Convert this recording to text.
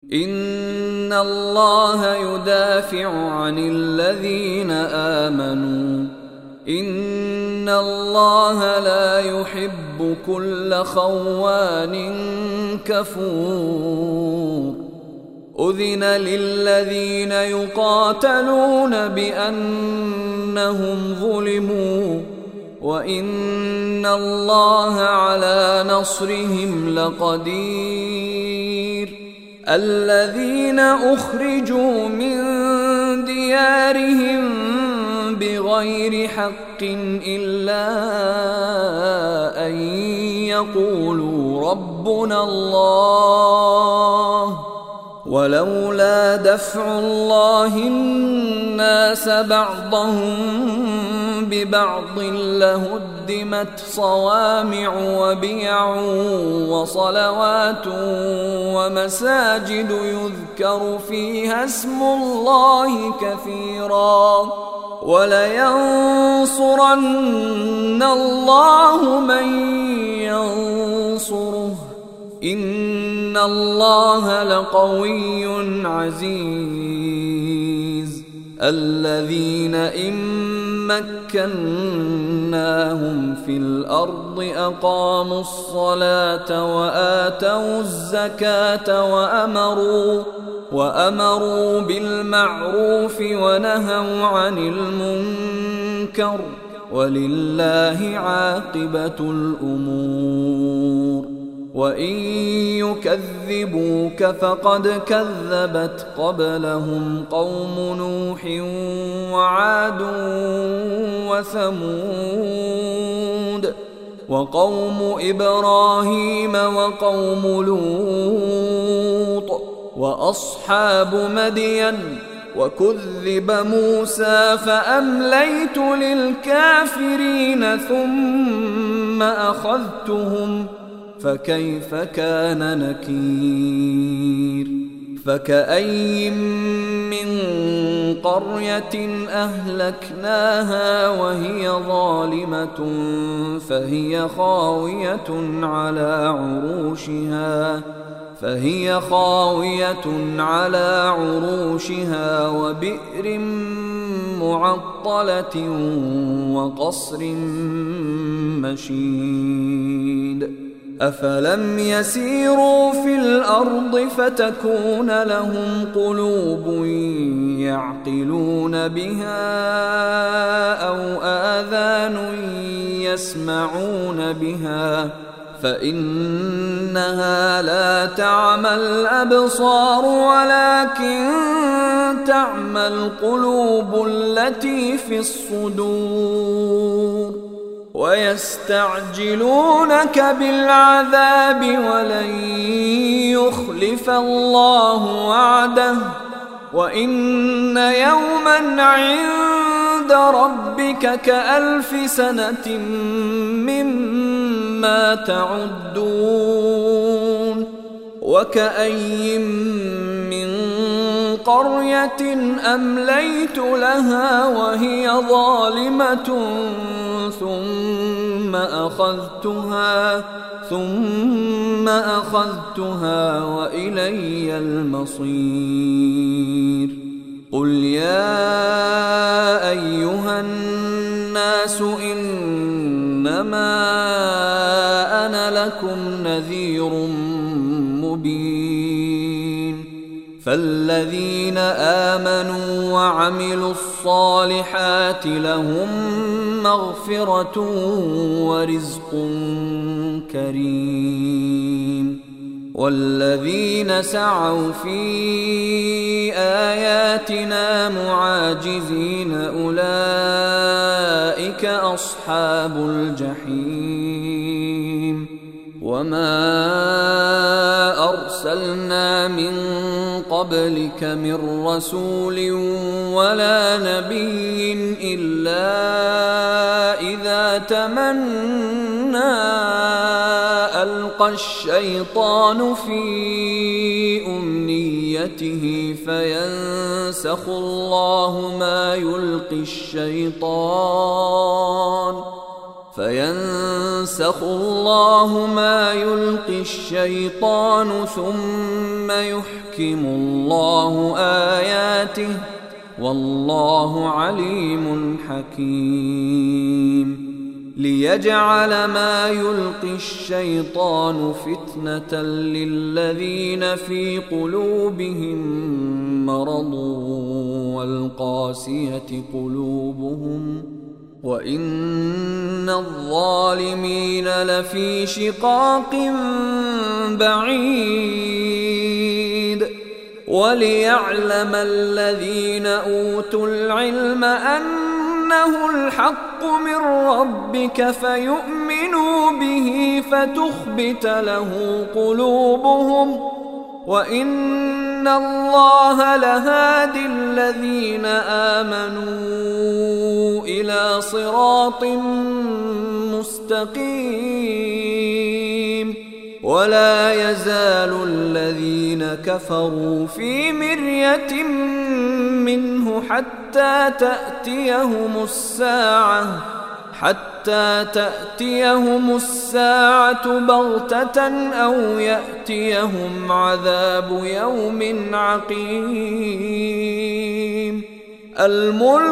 إن الله يدافع عن الذين آمنوا إن الله لا يحب كل خوان كفور أذن للذين يقاتلون بأنهم ظلموا وإن الله على نصرهم لقدير الذين أخرجوا من ديارهم بغير حق إلا أن يقولوا ربنا الله ولولا دفع الله الناس بعضهم ببعض لهدمت صوامع وبيع وصلوات ومساجد يذكر فيها اسم الله كثيرا ولينصرن الله من ينصره إن الله لقوي عزيز الذين إن مكناهم في الأرض أقاموا الصلاة وآتوا الزكاة وأمروا بالمعروف ونهوا عن المنكر ولله عاقبة الأمور وإن يكذبوك فقد كذبت قبلهم قوم نوح وعاد وثمود وقوم إبراهيم وقوم لوط وأصحاب مدين وكذب موسى فأمليت للكافرين ثم أخذتهم فكيف كان نكير فكأي من قرية أهلكناها وهي ظالمة فهي خاوية على عروشها وبئر معطلة وقصر مشيد أفلم يسيروا في الأرض فتكون لهم قلوب يعقلون بها أو آذان يسمعون بها فإنها لا تعمى الأبصار ولكن تعمى القلوب التي في الصدور ويستعجلونك بالعذاب ولن يخلف الله وعده وإن يوما عند ربك كألف سنة مما تعدون وكأي من قرية أمليت لها وهي ظالمة ثم أخذتها وإلي المصير قل يا أيها الناس إنما أنا لكم نذير مبين فالذين آمنوا وعملوا الصالحات لهم مغفرة ورزق كريم والذين سعوا في آياتنا معاجزين أولئك أصحاب الجحيم وما أرسلنا من قبلك من رسول ولا نبي إلا إذا تمنى ألقى الشيطان في أمنيته فينسخ الله ما يلقي الشيطان ثم يحكم يُرِيكِمُ اللَّهُ آيَاتِهِ وَاللَّهُ عَلِيمٌ حَكِيمٌ لِيَجْعَلَ مَا يُلْقِي الشَّيْطَانُ فِتْنَةً لِّلَّذِينَ فِي قُلُوبِهِم مَّرَضٌ وَالْقَاسِيَةِ قُلُوبُهُمْ وَإِنَّ الظَّالِمِينَ لَفِي شِقَاقٍ بَعِيدٍ وَلِيَعْلَمَ الَّذِينَ أُوتُوا الْعِلْمَ أَنَّهُ الْحَقُّ مِنْ رَبِّكَ فَيُؤْمِنُوا بِهِ فَتُخْبِتَ لَهُ قُلُوبُهُمْ وَإِنَّ اللَّهَ لَهَادِ الَّذِينَ آمَنُوا إِلَى صِرَاطٍ مُسْتَقِيمٍ ولا يزال الذين كفروا في مرية منه حتى تأتيهم الساعة بغتة أو يأتيهم عذاب يوم عقيم.